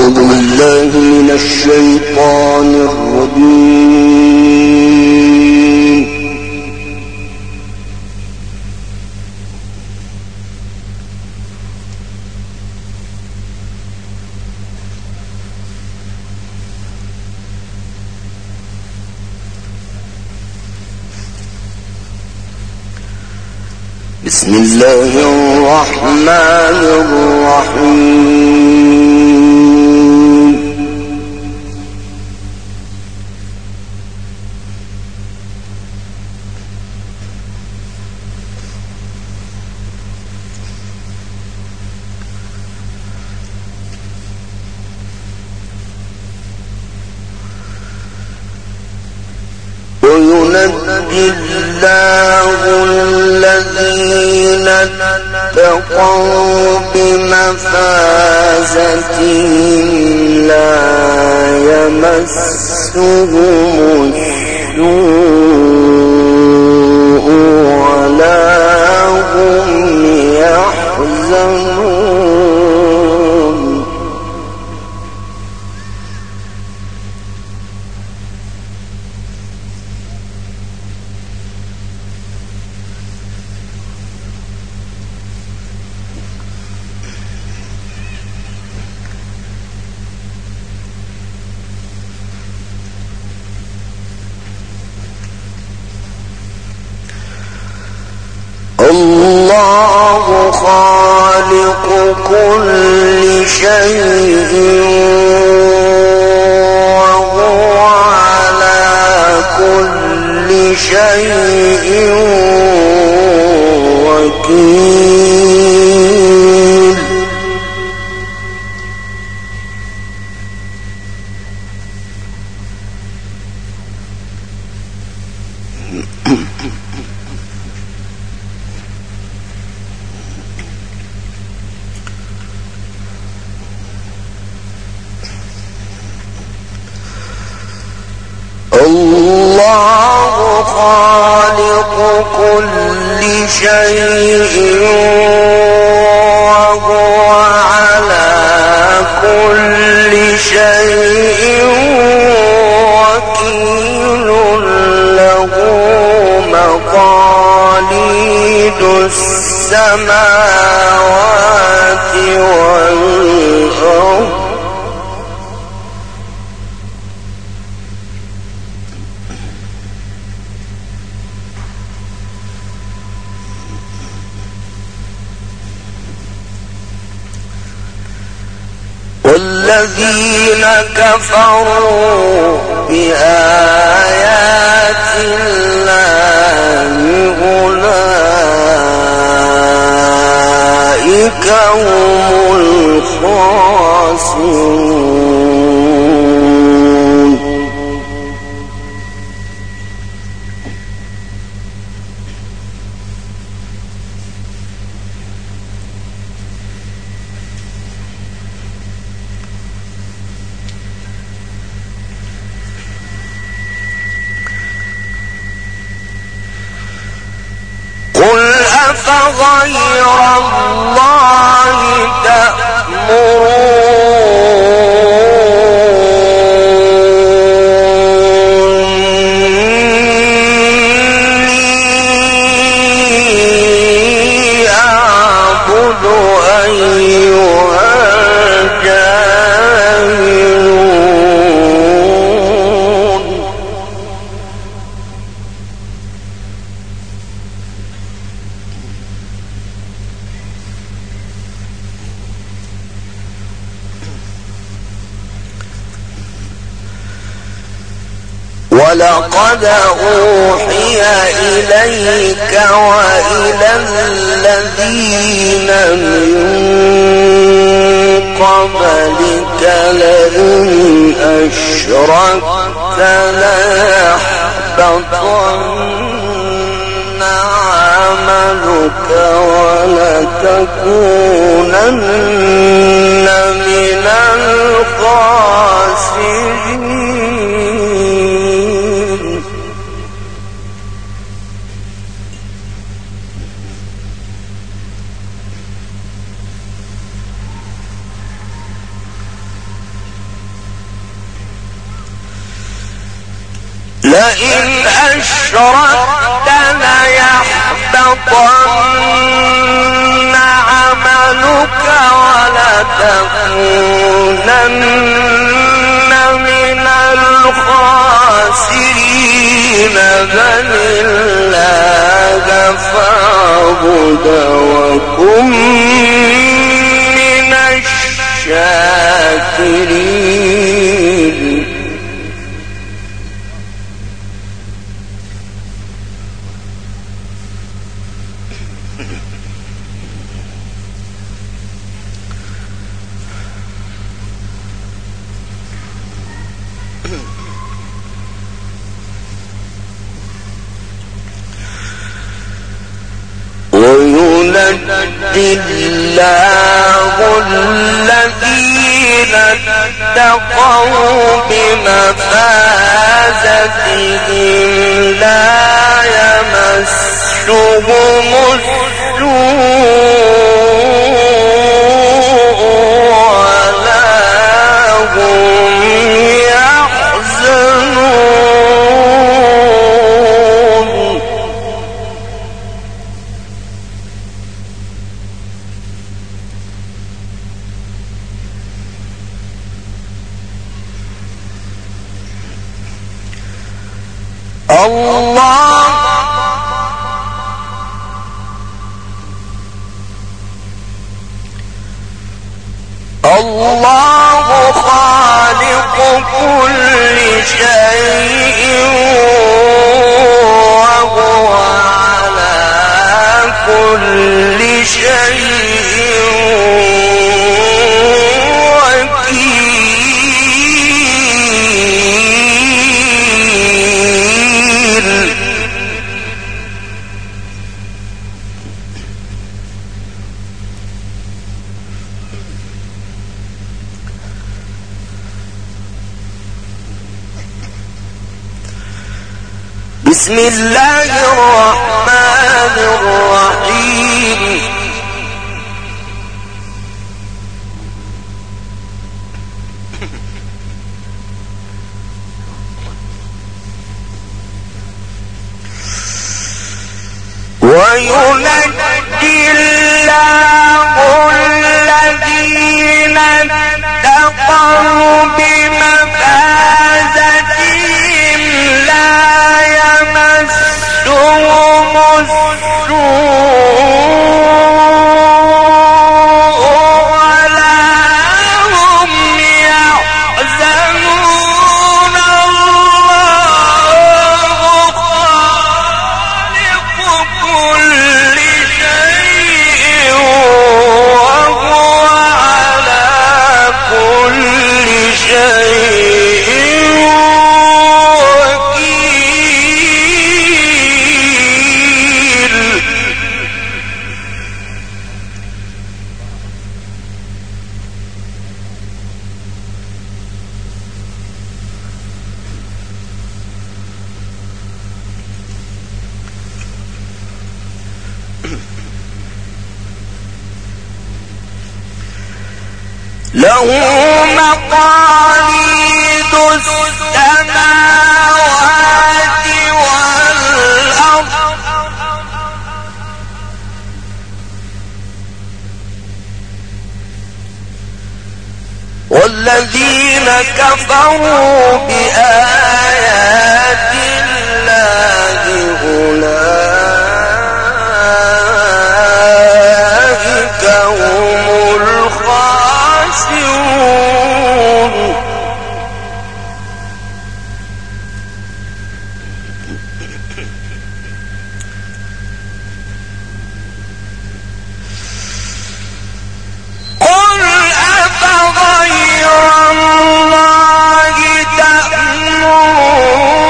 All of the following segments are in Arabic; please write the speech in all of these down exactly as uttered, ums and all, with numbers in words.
أعوذ بالله من الشيطان الرجيم. بسم الله الرحمن الرحيم. وينجي الله الذين اتقوا بمفازتهم لا يمسهم السوء ولا هم يحزنون. الله خالق كل شيء وهو على كل شيء وكيل. الله خالق كل شيء وهو على كل شيء وكيل. له مقاليد السماوات والأرض والذين كفروا بآيات الله أولئك هم الخاسرون. قل أفغير الله تأمروني أعبد أيها الجاهلون. ولقد أوحي إليك وإلى الذين من قبلك لئن أشركت ليحبطن عملك ولتكونن من الخاسرين. لئن أشركت ليحبطن عملك ولتكونن من الخاسرين بل الله فاعبد وكن من الشاكرين. وينجي الله الذين اتقوا بمفازتهم لا يمسهم السوء ولا هم يحزنون. الله الله خالق كل شيء وهو على كل شيء بسم الله الرحمن الرحيم. وينجي الله الذين اتقوا بمفازتهم لا يمسهم السوء ولا هم يحزنون. الله خالق كل شيء وهو على كل شيء له مقاليد السماوات والأرض والذين كفروا بآيات الله أولئك هم الخاسرون. قل أفغير الله تأمرون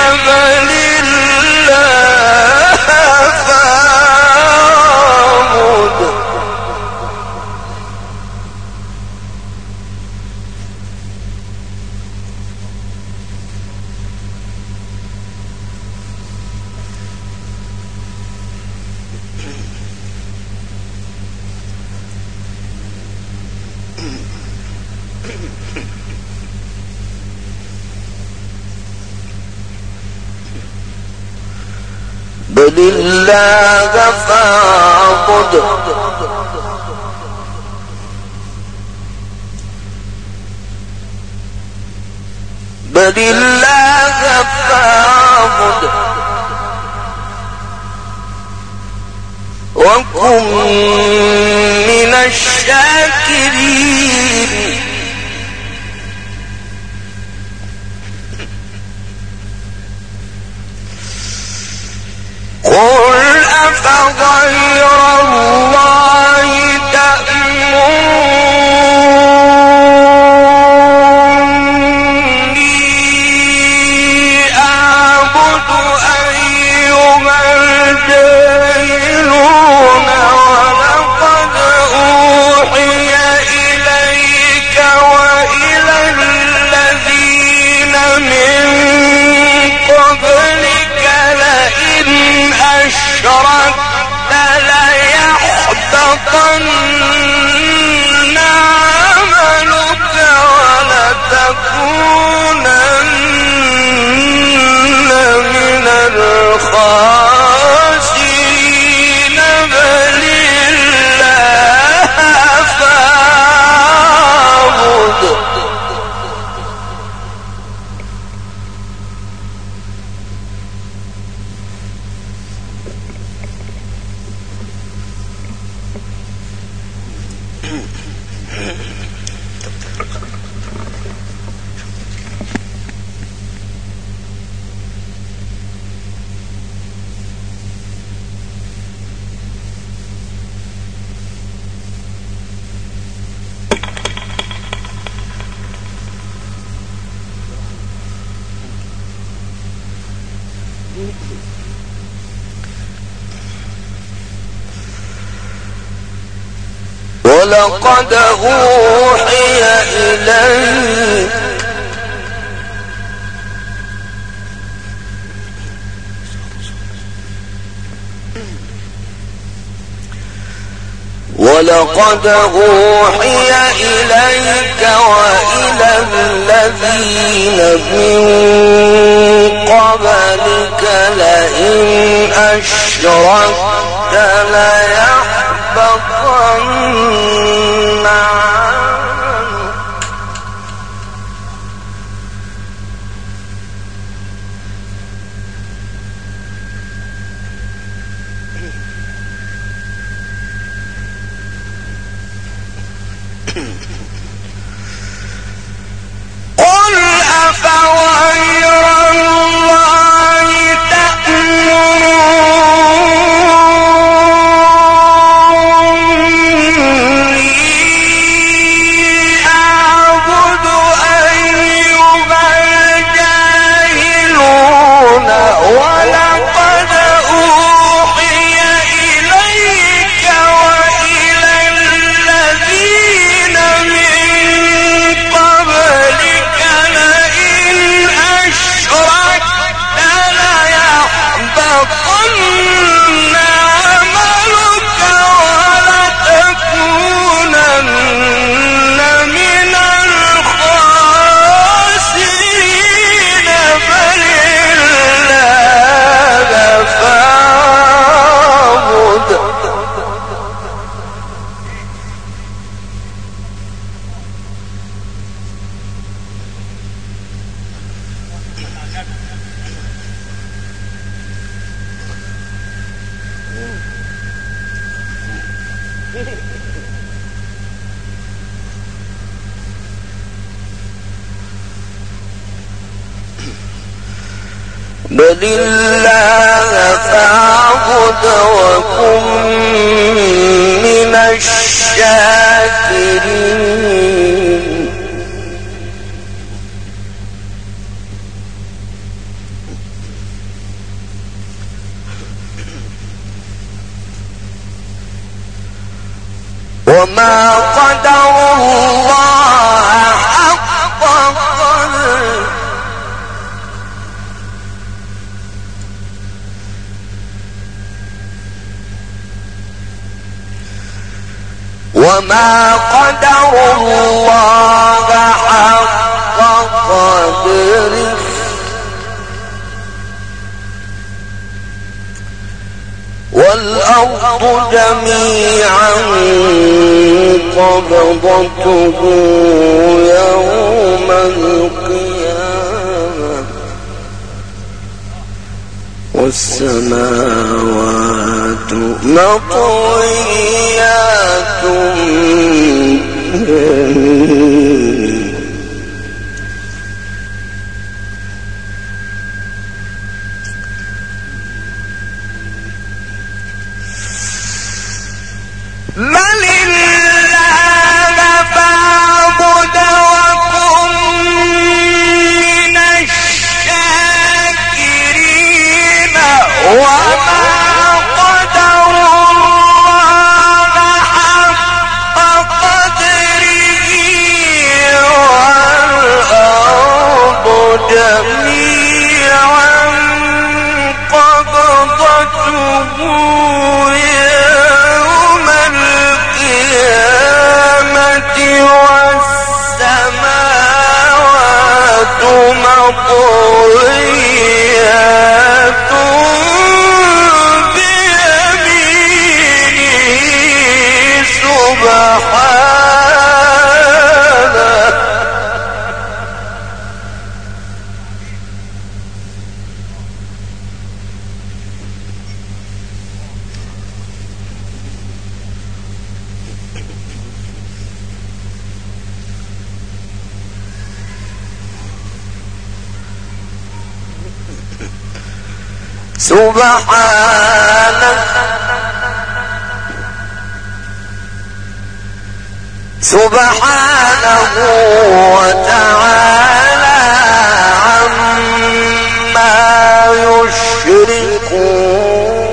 بل الله فاعبد بل الله فاعبد بل الله فاعبد وكن من الشاكرين قل أفغير الله تأمروني أعبد أيها الجاهلون ولقد أوحي إليك وإلى الذين من قبلك لئن أشركت ليحبطن عملك ولتكونن من الخاسرين بل الله فاعبد ولقد أوحي إليك ولقد أوحي إليك وإلى الذين من قبلك لئن أشركت ليحبطن عنك قل أفغير الله تأمروني أعبد أيها الجاهلون ولقد أوحي إليك وإلى الذين من قبلك لئن أشركت ليحبطن عملك ولتكونن من الخاسرين بل الله فاعبد بل الله فاعبد وكن من الشاكرين وما قدر الله حق قدره وما قدر الله حق قدره والأرض جميعا قبضته يوم القيامة والسماوات مطويات بيمينه بل الله فاعبد وكن من الشاكرين وما قدر الله حق قدره والأرض جميعا قبضته والسماوات مطويات بيمينه سبحانه سبحانه سبحانه وتعالى عما يشركون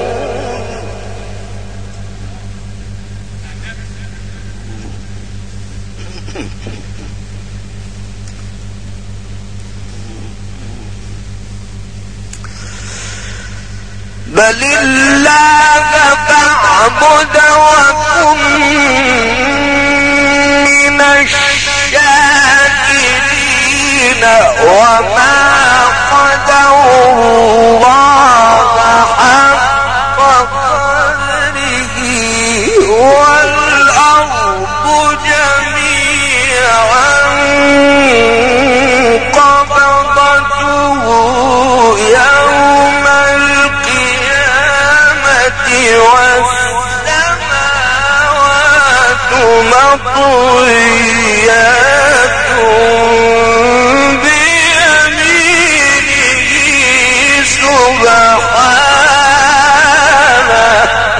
بل الله فاعبد وكن من الشاكرين وما قدر الله حق قدره والأرض جميعا قبضته يوم والسماوات مطويات بيمينه سبحانه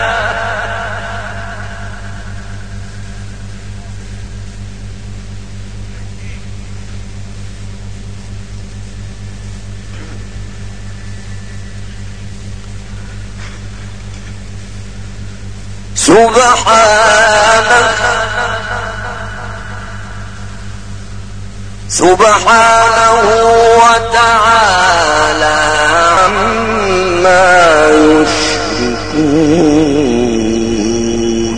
سبحانه سبحانه وتعالى عما يشركون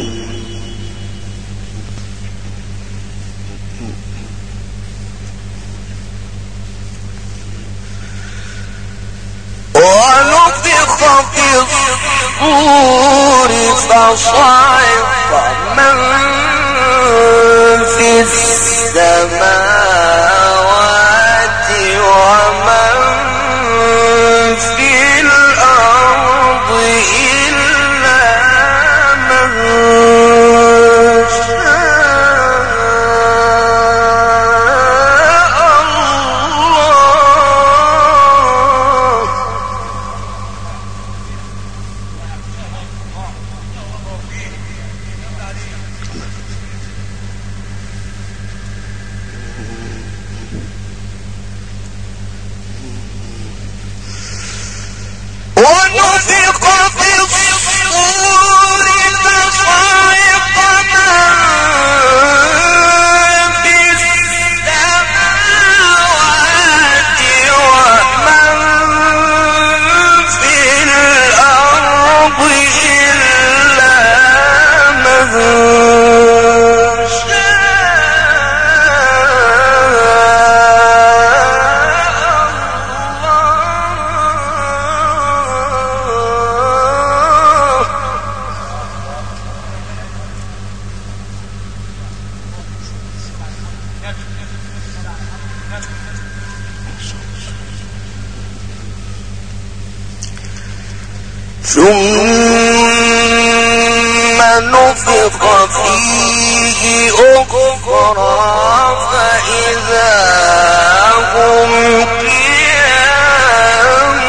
ونفخ في الصور فصعق من في السماوات ومن في الأرض إلا من شاء الله ونفخ في الصور فصعق من ثم نفخ فيه أخرى فإذا هم قيام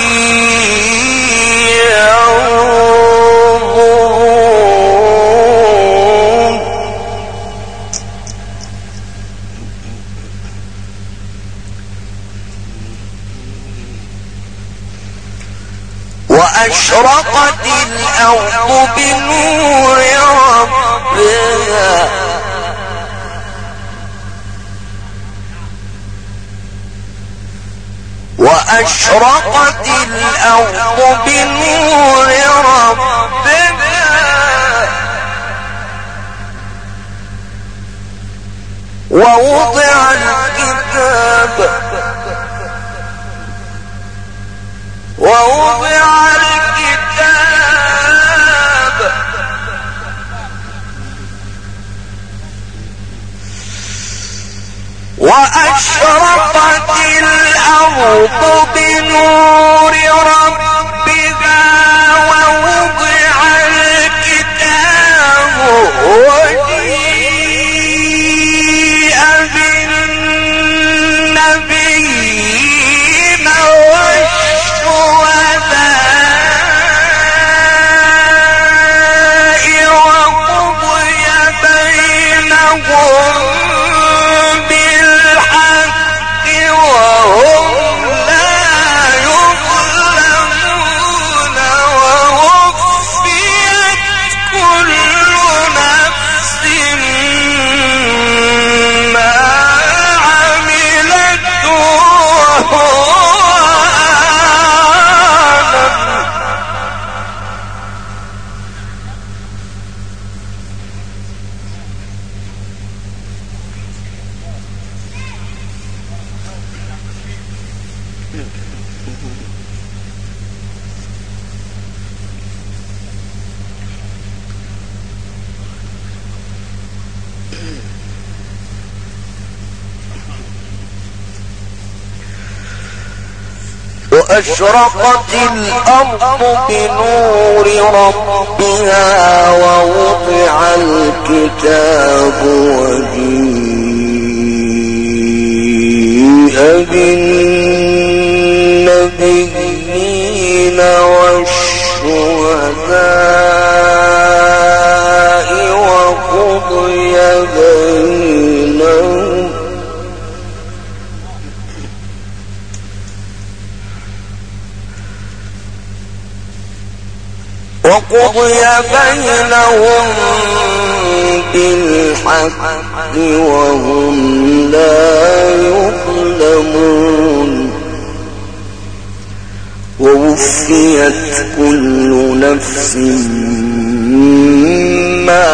ينظرون. وأشرقت الأرض بنور ربها وأشرقت الأرض بنور ربها ووضع الكتاب ووضع الكتاب وأشرقت الأرض بنور ربها ووضع الكتاب وجيء بالنبيين والشهداء وقضي بينهم بالحق وهم لا يظلمون ووفيت كل نفس ما عملت وهو وأشرقت الأرض بنور ربها ووضع الكتاب وجيء بالنبيين والشهداء وقضي بينهم وقضي بينهم بالحق وهم لا يظلمون ووفيت كل نفس ما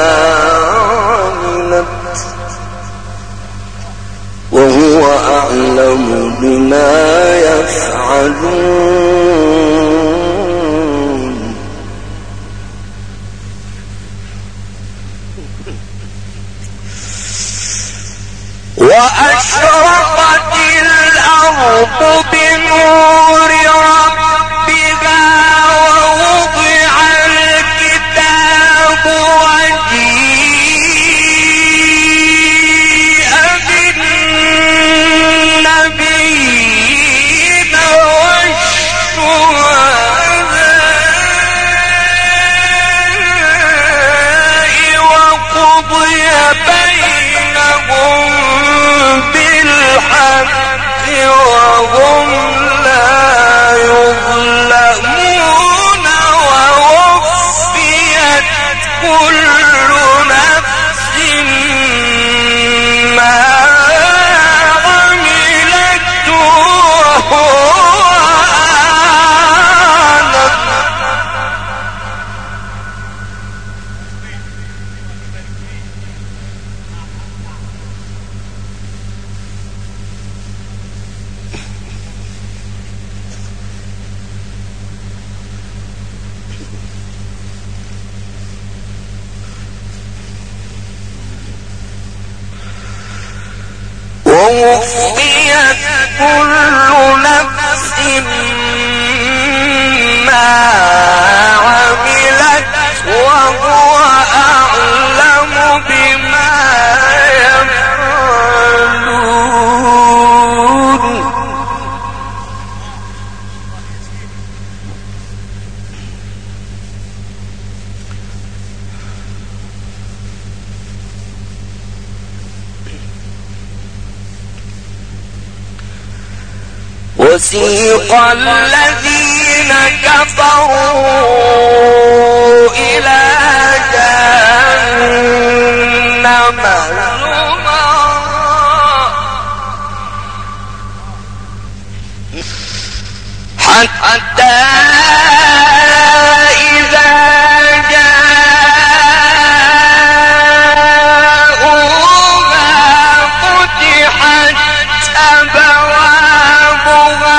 عملت وهو أعلم بما يفعلون. وأشرقت الأرض بنور ربها ووضع الكتاب وجيء بالنبيين والشهداء وقضي بينهم بالحق وهم لا يظلمون ووفيت كل نفس ما عملت وهو أعلم. ووفيت كل نفس ما وسيق الذين كفروا إلى جهنم حتى إذا جاءوها فتحت أبوابها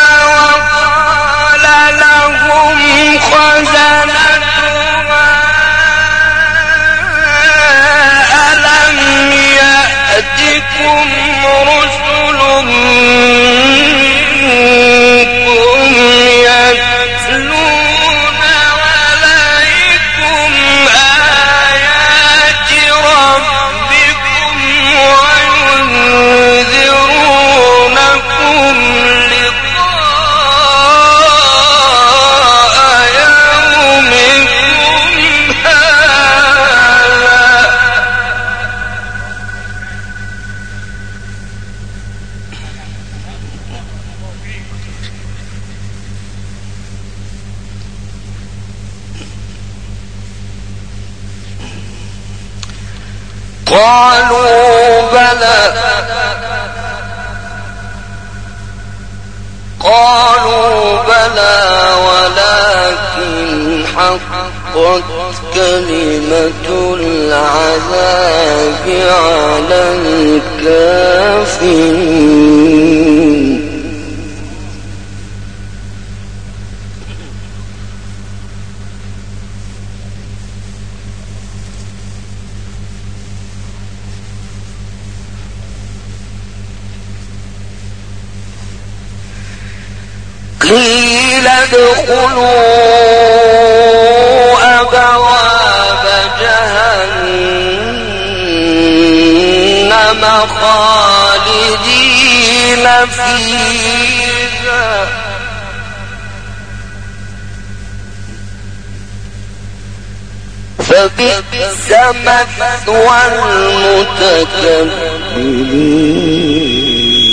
وقال لهم خزنتها ألم يأتكم رسل قالوا بلى قالوا بلى ولكن حقت كلمة العذاب على الكافرين قيل ادخلوا أبواب جهنم خالدين فيها فبئس مثوى المتكبرين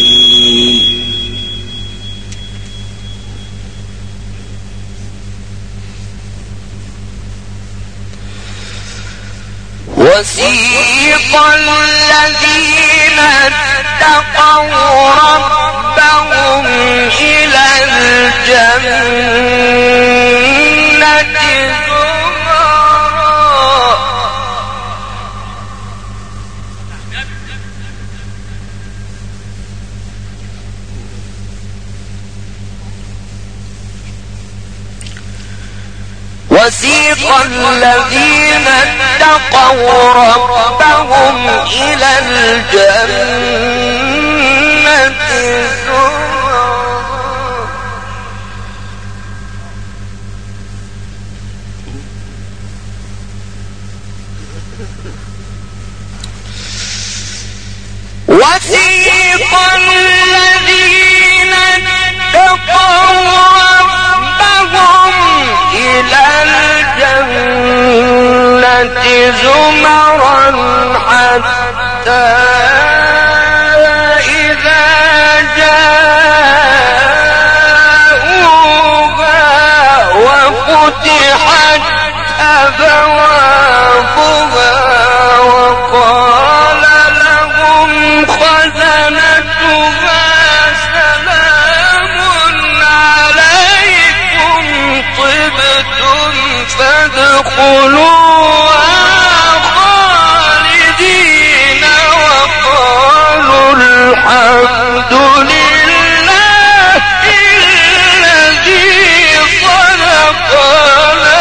وسيق الذين اتقوا ربهم إلى الجنة زمرا وسيق الذين اتقوا ربهم إلى الجنة زمرا وسيق الذين اتقوا ربهم إلى الجنة زمرا حتى إذا جاءوها وفتحت أبوابها وقال لهم خزنتها سلام عليكم طبتم فادخلوها خالدين وقالوا الحمد لله الذي صدقنا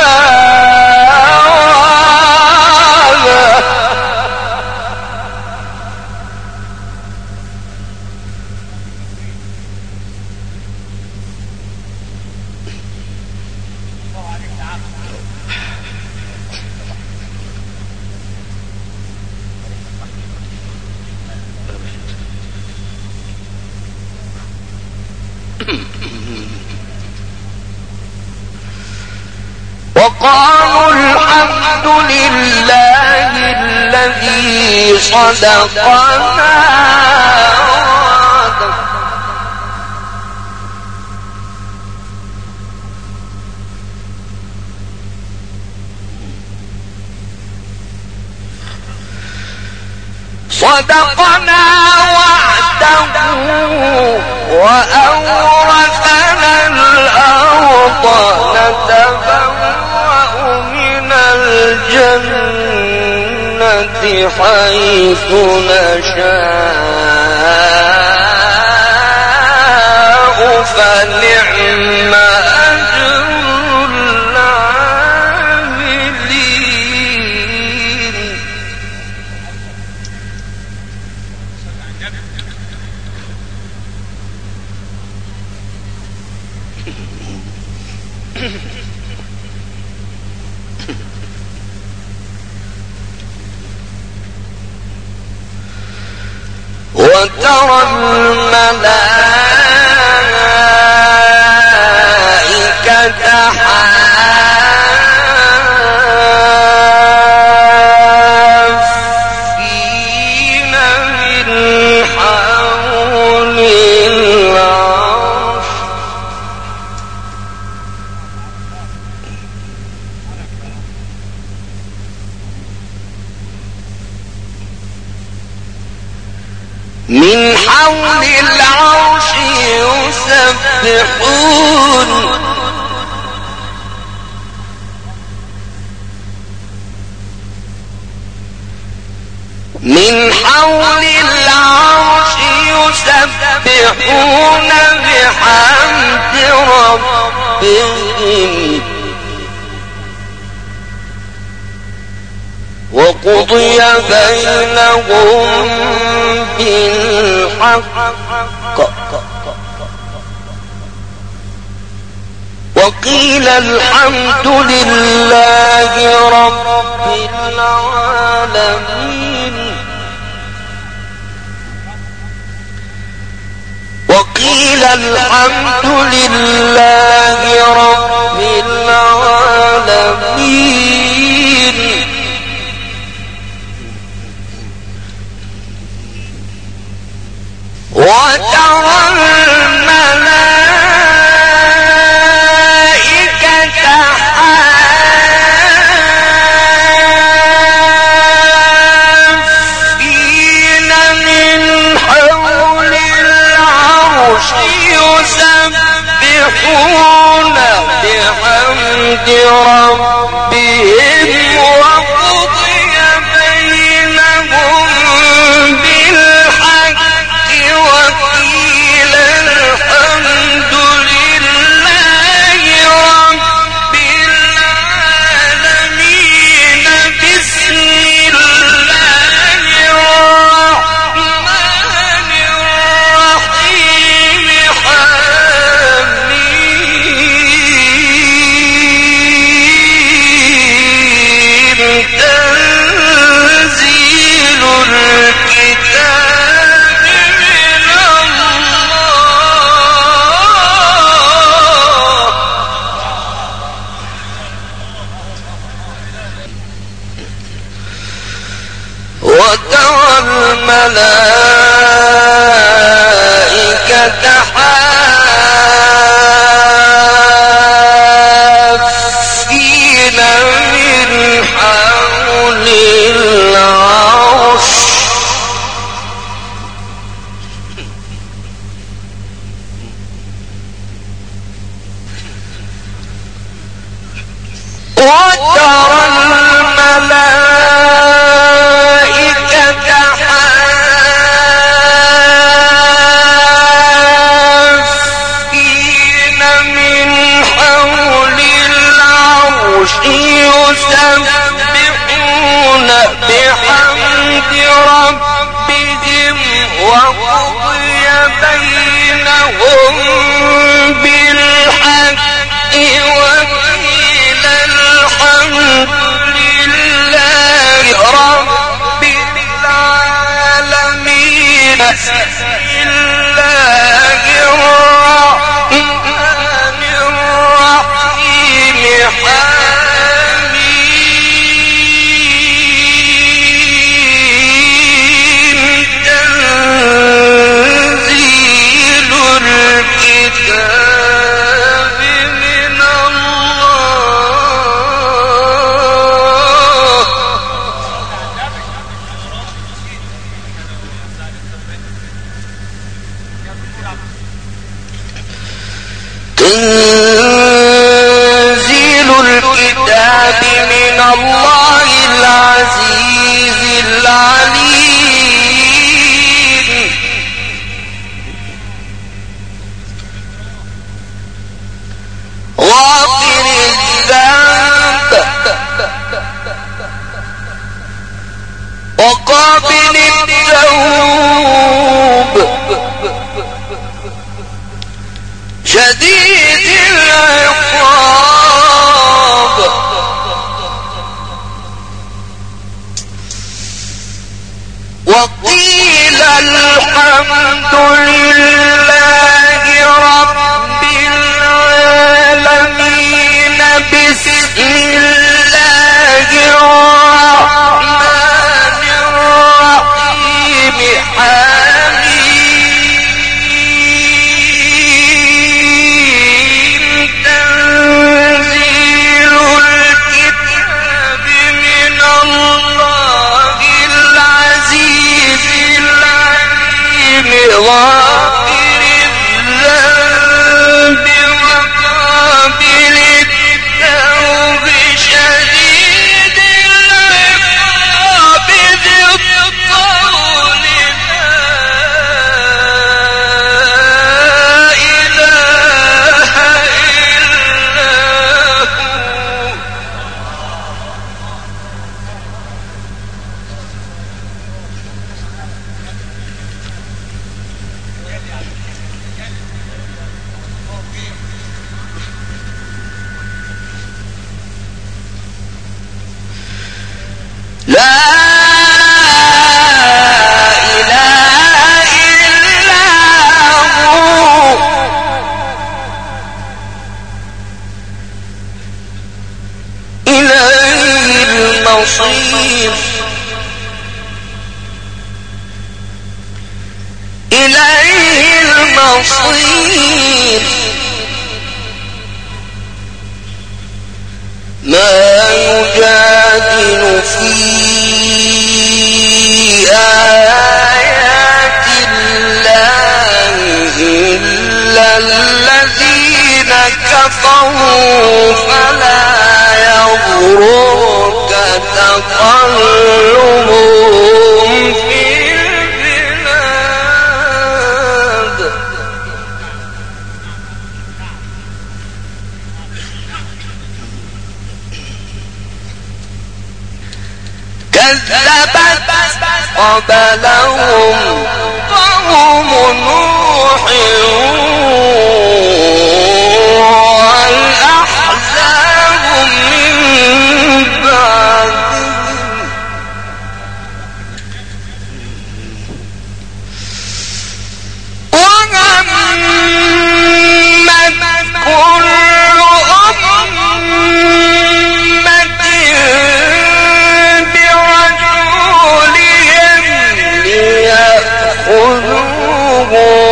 وقالوا الحمد لله الذي صدقنا صدقنا وعده وأورثنا الأرض نتبوأ من الجنة حيث نشاء فنعم أجر العاملين. وترى الملائكة حافين من حول العرش من حول العرش يسبحون من حول العرش يسبحون بحمد ربهم وقضي بينهم بالحق وقيل الحمد لله رب العالمين وقيل الحمد لله رب العالمين. وترى الملائكة حافين من حول العرش يسبحون بحمد ربهم وقضي بينهم بالحق وقيل الحمد لله رب العالمين. بسم الله الرحمن الرحيم حميم تنزيل الكتاب من الله. وترى الملائكة حافين من حول العرش وترى الملائكة حافين من حول العرش يسبحون بحمد ربهم وقضي بينهم بالحق وقيل الحمد لله رب العالمين. بسم الله الرحمن الرحيم حميم إليه المصير إليه المصير ما يجادل في آيات الله إلا الذين كفروا فلا يغررك تقلبهم في البلاد كذبت قبلهم قوم نوح والأحزاب من بعدهم وهمت كل أمة برسولهم ليأخذوه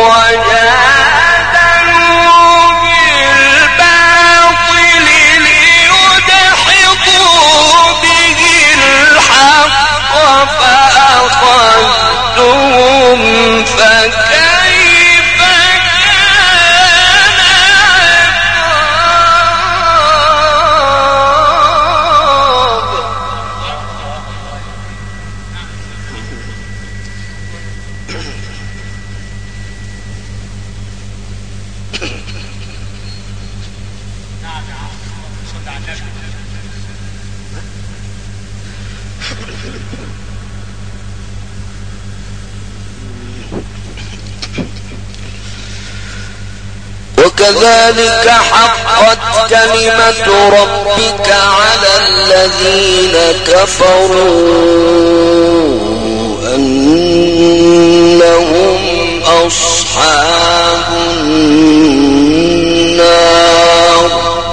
وجادلوا بالباطل ليدحضوا به الحق فأخذتهم فكيف كان عقاب وكذلك حقت كلمة ربك على الذين كفروا أنهم أصحاب النار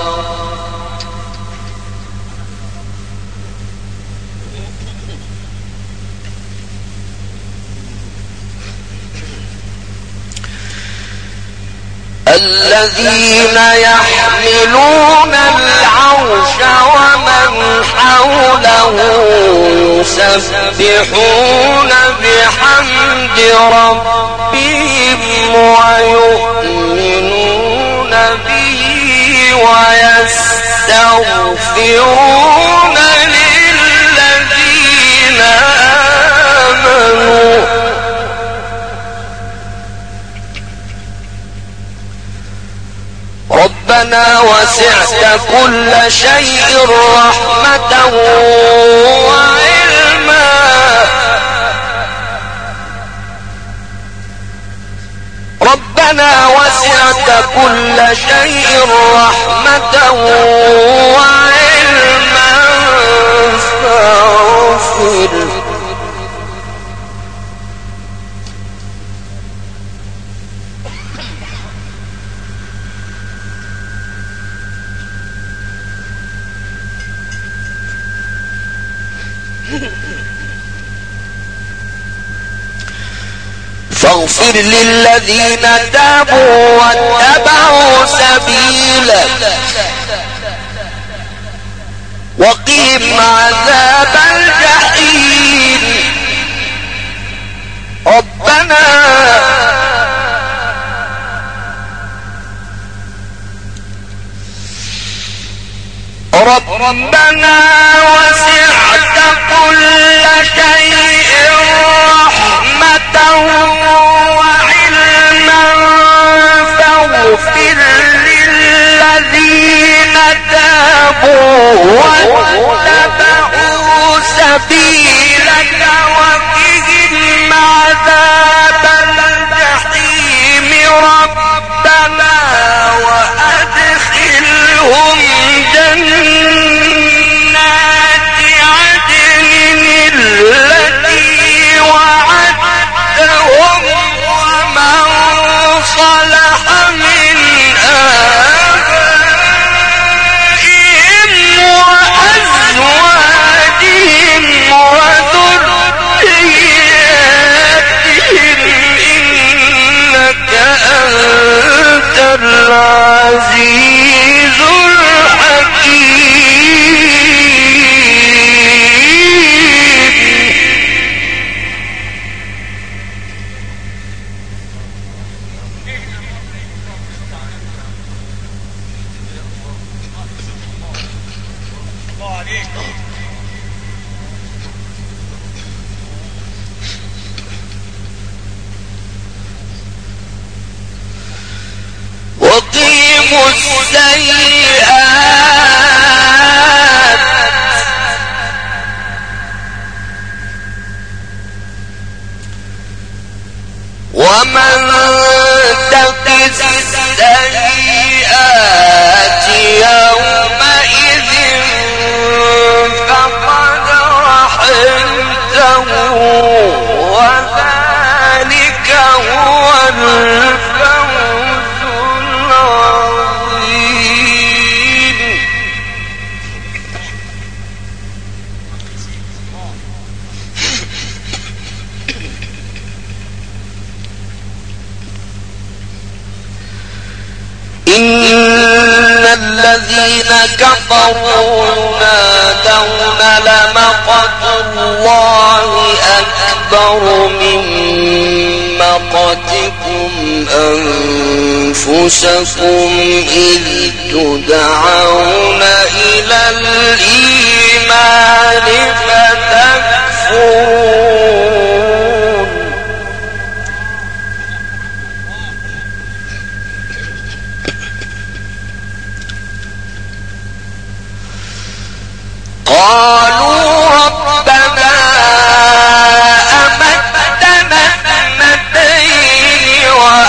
الذين يحملون العرش ومن حوله يسبحون بحمد ربهم ويؤمنون به ويستغفرون للذين آمنوا ربنا وسعت كل شيء رحمة وعلما ربنا وسعت كل شيء رحمة وعلما فاغفر فاغفر للذين تابوا واتبعوا سبيلك وقهم عذاب الجحيم ربنا ربنا وسعت كل شيء رحمة وعلما فاغفر للذين تابوا واتبعوا سبيلك وقهم عذاب الجحيم ربنا وأدخلهم جنات وقيموا السيئات ومن تق السيئات يومئذ فقد رحمته وذلك هو الفوز العظيم. إن الذين كفروا ينادون لمقت الله أكبر من مقتكم أنفسكم إذ تدعون إلى الإيمان فتكفرون. قالوا ربنا أمتنا اثنتين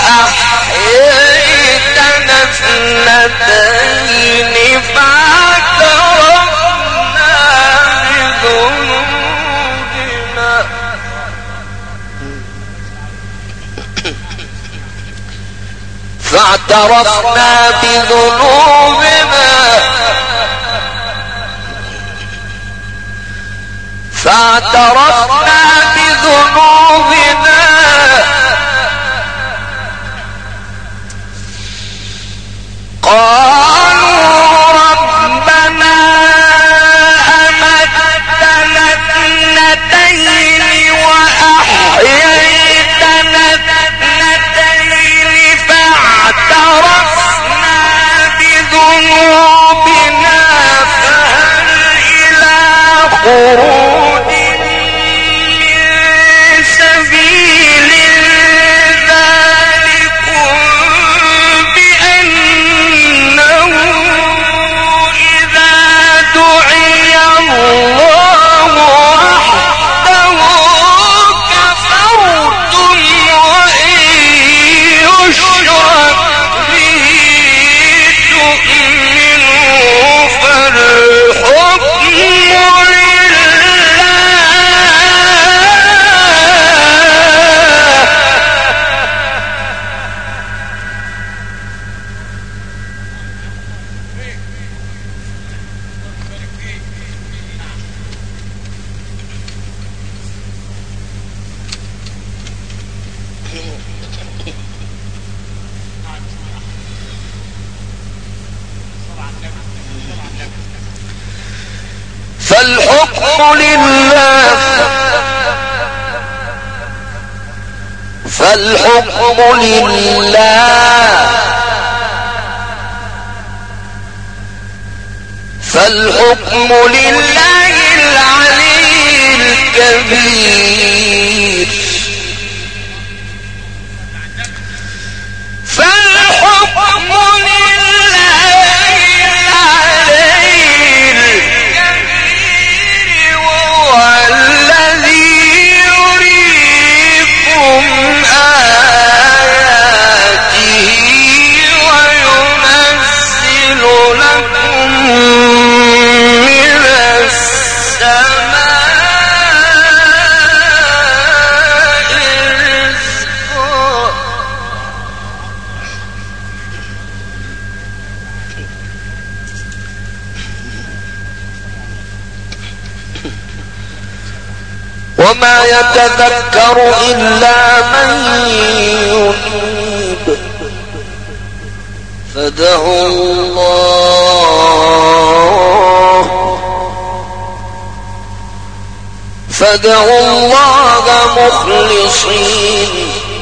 وأحييتنا اثنتين فاعترفنا بذنوبنا فاعترفنا بذنوبنا فاعترفنا بذنوبنا قالوا ربنا أمتنا اثنتين وأحييتنا اثنتين فاعترفنا بذنوبنا فهل إلى خروج فالحكم لله فالحكم لله فالحكم لله العلي الكبير فالحكم وما يتذكر إلا من ينيب فادعوا الله فادعوا الله مخلصين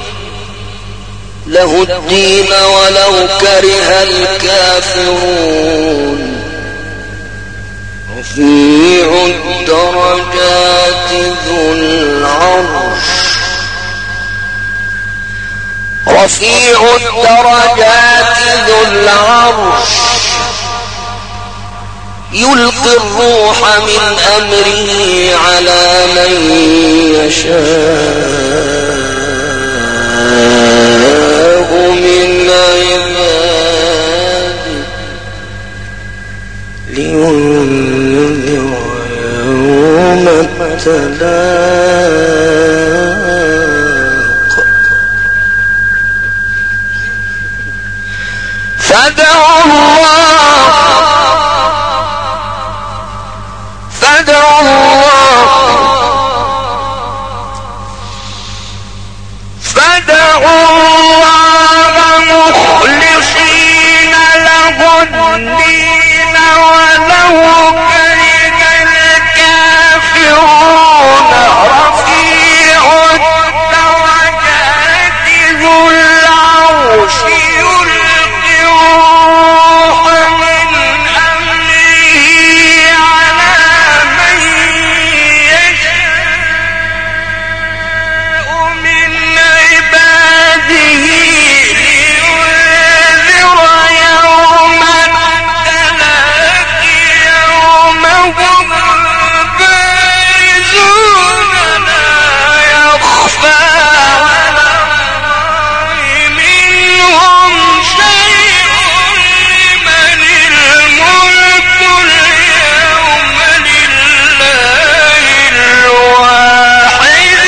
له الدين ولو كره الكافرون. رفيع الدرجات ذو العرش رفيع الدرجات ذو العرش يلقي الروح من أمره على من يشاء من عباده لينذر يوم التلاق فادعوا الله فادعوا الله فادعوا الله مخلصين له الدين ولو كره الكافرون رفيع الدرجات ذو العرش يلقي الروح من أمره على من يشاء من عباده لينذر يوم التلاق يوم هم بارزون لا يخفى على الله منهم شيء لمن الملك اليوم لله الواحد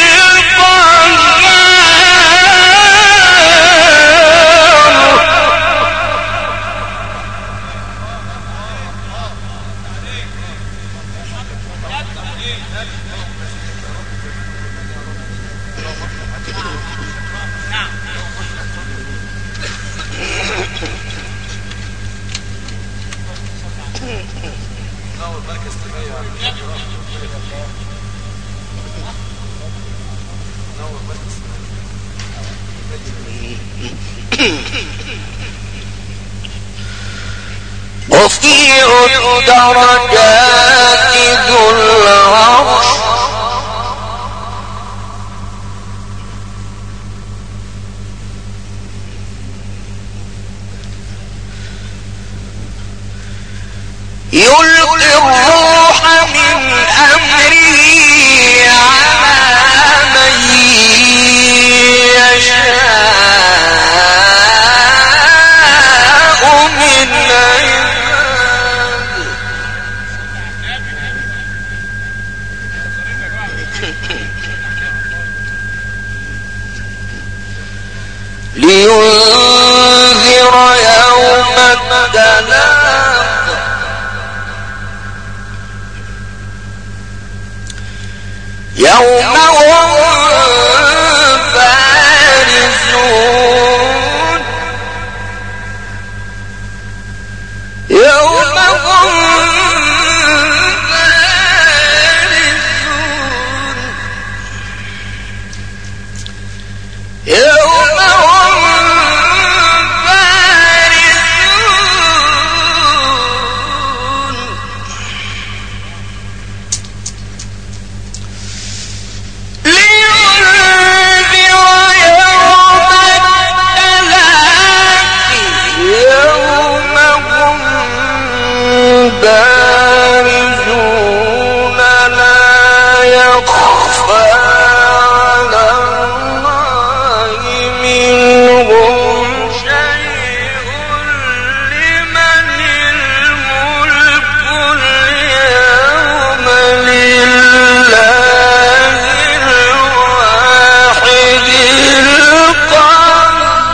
رفيع الدرجات ذو العرش يلقي الروح من أمره على من يشاء من عباده لينذر يوم التلاق يوم هم بارزون يوم هم بارزون يوم هم بارزون لينذر يوم التلاق يوم هم بارزون لا يخفى على الله منهم شيء لمن الملك اليوم لله الواحد القهار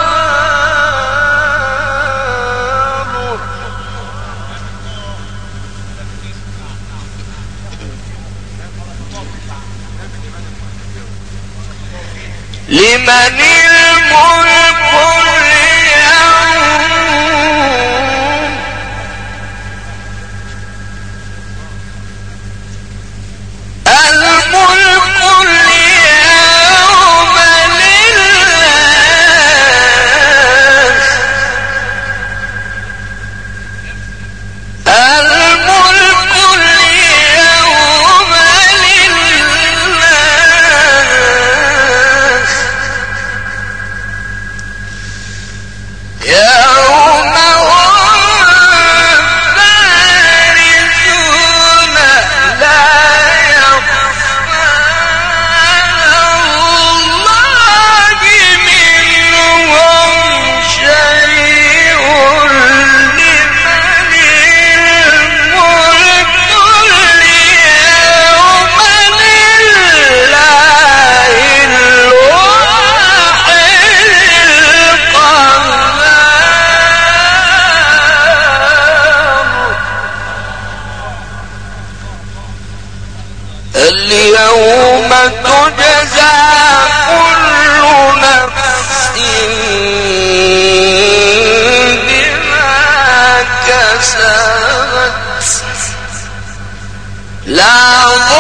لمن الملك اليوم الملك اليوم لله الملك لا